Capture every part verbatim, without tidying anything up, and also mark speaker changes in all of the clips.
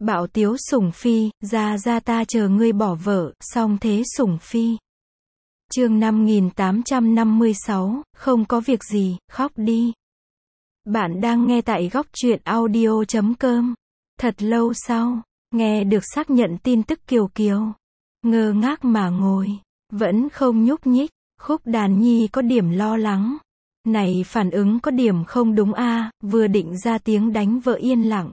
Speaker 1: Bạo tiếu sủng phi, ra ra ta chờ ngươi bỏ vợ, song thế sủng phi. Chương năm nghìn tám trăm năm mươi sáu, không có việc gì, khóc đi. Bạn đang nghe tại góc truyện audio chấm com. Thật lâu sau, nghe được xác nhận tin tức Kiều Kiều. Ngơ ngác mà ngồi, vẫn không nhúc nhích, Khúc Đàn Nhi có điểm lo lắng. Này phản ứng có điểm không đúng a, vừa định ra tiếng đánh vợ yên lặng.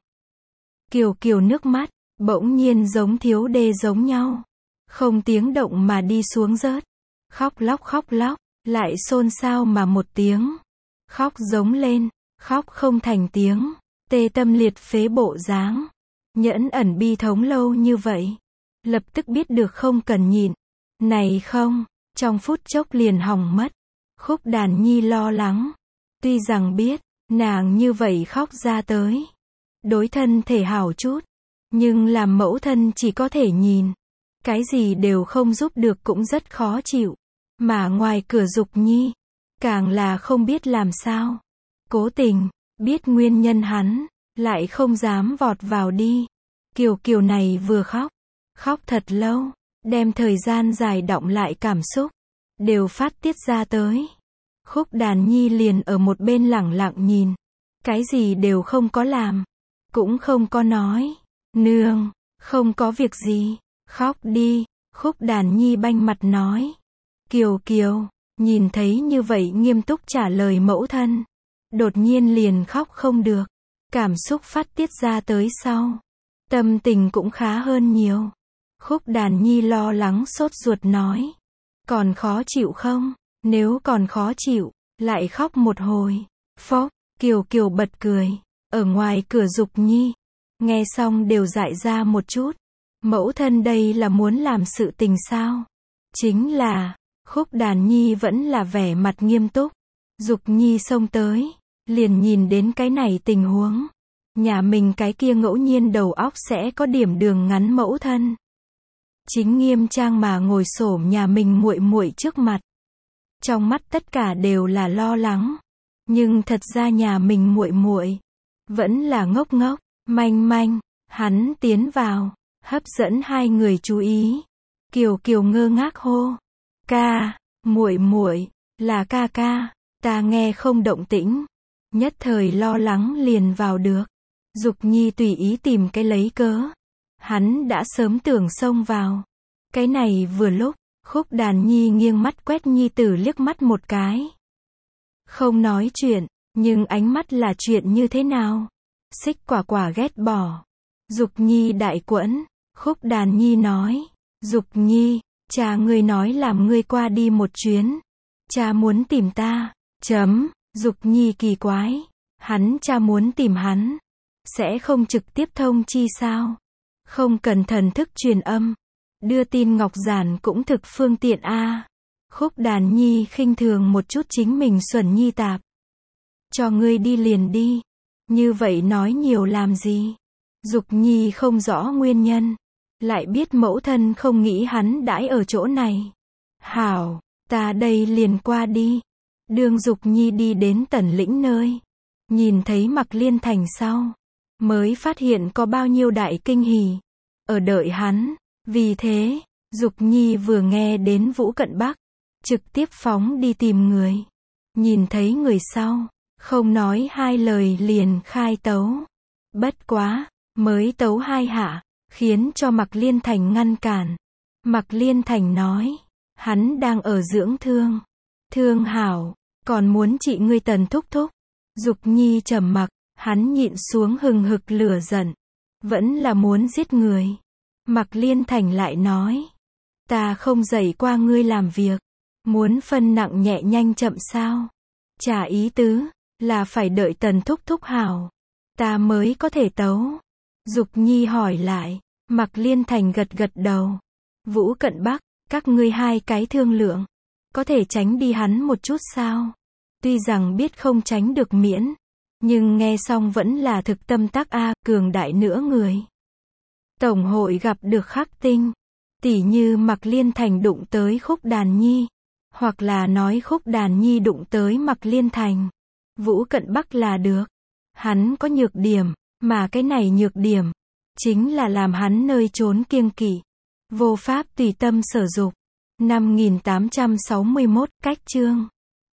Speaker 1: Kiều Kiều nước mắt, bỗng nhiên giống thiếu đê giống nhau. Không tiếng động mà đi xuống rớt. Khóc lóc khóc lóc, lại xôn xao mà một tiếng. Khóc giống lên, khóc không thành tiếng. Tê tâm liệt phế bộ dáng. Nhẫn ẩn bi thống lâu như vậy. Lập tức biết được không cần nhịn. Này không, trong phút chốc liền hỏng mất. Khúc Đàn Nhi lo lắng. Tuy rằng biết, nàng như vậy khóc ra tới. Đối thân thể hảo chút. Nhưng làm mẫu thân chỉ có thể nhìn. Cái gì đều không giúp được cũng rất khó chịu. Mà ngoài cửa Dục Nhi, càng là không biết làm sao. Cố tình, biết nguyên nhân hắn, lại không dám vọt vào đi. Kiều Kiều này vừa khóc, khóc thật lâu, đem thời gian dài đọng lại cảm xúc, đều phát tiết ra tới. Khúc Đàn Nhi liền ở một bên lẳng lặng nhìn. Cái gì đều không có làm, cũng không có nói. Nương, không có việc gì, khóc đi. Khúc Đàn Nhi banh mặt nói. Kiều Kiều, nhìn thấy như vậy nghiêm túc trả lời mẫu thân. Đột nhiên liền khóc không được. Cảm xúc phát tiết ra tới sau. Tâm tình cũng khá hơn nhiều. Khúc Đàn Nhi lo lắng sốt ruột nói. Còn khó chịu không? Nếu còn khó chịu, lại khóc một hồi. Phốc, Kiều Kiều bật cười. Ở ngoài cửa Dục Nhi. Nghe xong đều dại ra một chút. Mẫu thân đây là muốn làm sự tình sao? Chính là, Khúc Đàn Nhi vẫn là vẻ mặt nghiêm túc. Dục Nhi xông tới, liền nhìn đến cái này tình huống. Nhà mình cái kia ngẫu nhiên đầu óc sẽ có điểm đường ngắn mẫu thân. Chính nghiêm trang mà ngồi xổm nhà mình muội muội trước mặt. Trong mắt tất cả đều là lo lắng. Nhưng thật ra nhà mình muội muội vẫn là ngốc ngốc, manh manh. Hắn tiến vào, hấp dẫn hai người chú ý. Kiều Kiều ngơ ngác hô. Ca, muội muội, là ca ca, ta nghe không động tĩnh. Nhất thời lo lắng liền vào được. Dục Nhi tùy ý tìm cái lấy cớ. Hắn đã sớm tưởng xông vào. Cái này vừa lúc, Khúc Đàn Nhi nghiêng mắt quét Nhi tử liếc mắt một cái. Không nói chuyện, nhưng ánh mắt là chuyện như thế nào? Xích quả quả ghét bỏ. Dục Nhi đại quẫn. Khúc Đàn Nhi nói. Dục Nhi, cha ngươi nói làm ngươi qua đi một chuyến. Cha muốn tìm ta. Chấm. Dục Nhi kỳ quái. Hắn cha muốn tìm hắn. Sẽ không trực tiếp thông chi sao? Không cần thần thức truyền âm. Đưa tin ngọc giản cũng thực phương tiện a. Khúc Đàn Nhi khinh thường một chút chính mình xuẩn nhi tạp. Cho ngươi đi liền đi. Như vậy nói nhiều làm gì? Dục Nhi không rõ nguyên nhân. Lại biết mẫu thân không nghĩ hắn đãi ở chỗ này. Hảo, ta đây liền qua đi. Đường Dục Nhi đi đến Tần Lĩnh nơi. Nhìn thấy Mặc Liên Thành sau. Mới phát hiện có bao nhiêu đại kinh hỉ. Ở đợi hắn. Vì thế, Dục Nhi vừa nghe đến Vũ Cận Bắc. Trực tiếp phóng đi tìm người. Nhìn thấy người sau. Không nói hai lời liền khai tấu. Bất quá, mới tấu hai hạ. Khiến cho Mặc Liên Thành ngăn cản. Mặc Liên Thành nói. Hắn đang ở dưỡng thương. Thương hảo. Còn muốn trị ngươi Tần thúc thúc. Dục Nhi trầm mặc. Hắn nhịn xuống hừng hực lửa giận. Vẫn là muốn giết người. Mặc Liên Thành lại nói. Ta không dạy qua ngươi làm việc. Muốn phân nặng nhẹ nhanh chậm sao? Trả ý tứ. Là phải đợi Tần thúc thúc hảo. Ta mới có thể tấu. Dục Nhi hỏi lại. Mặc Liên Thành gật gật đầu. Vũ Cận Bắc, các ngươi hai cái thương lượng. Có thể tránh đi hắn một chút sao? Tuy rằng biết không tránh được miễn. Nhưng nghe xong vẫn là thực tâm tác a, cường đại nữa người. Tổng hội gặp được khắc tinh. Tỉ như Mặc Liên Thành đụng tới Khúc Đàn Nhi. Hoặc là nói Khúc Đàn Nhi đụng tới Mặc Liên Thành. Vũ Cận Bắc là được. Hắn có nhược điểm, mà cái này nhược điểm. chính là làm hắn nơi trốn kiêng kỵ, vô pháp tùy tâm sở dục. Năm nghìn tám trăm sáu mươi mốt, cách chương